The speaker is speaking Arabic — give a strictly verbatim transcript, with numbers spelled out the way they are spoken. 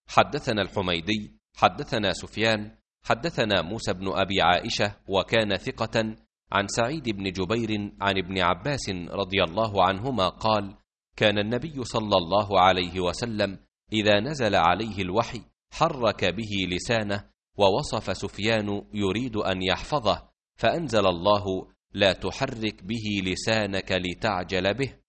حدثنا الحميدي حدثنا سفيان حدثنا موسى بن أبي عائشة وكان ثقة عن سعيد بن جبير عن ابن عباس رضي الله عنهما قال: كان النبي صلى الله عليه وسلم إذا نزل عليه الوحي حرك به لسانه، ووصف سفيان يريد أن يحفظه، فأنزل الله: لا تحرك به لسانك لتعجل به.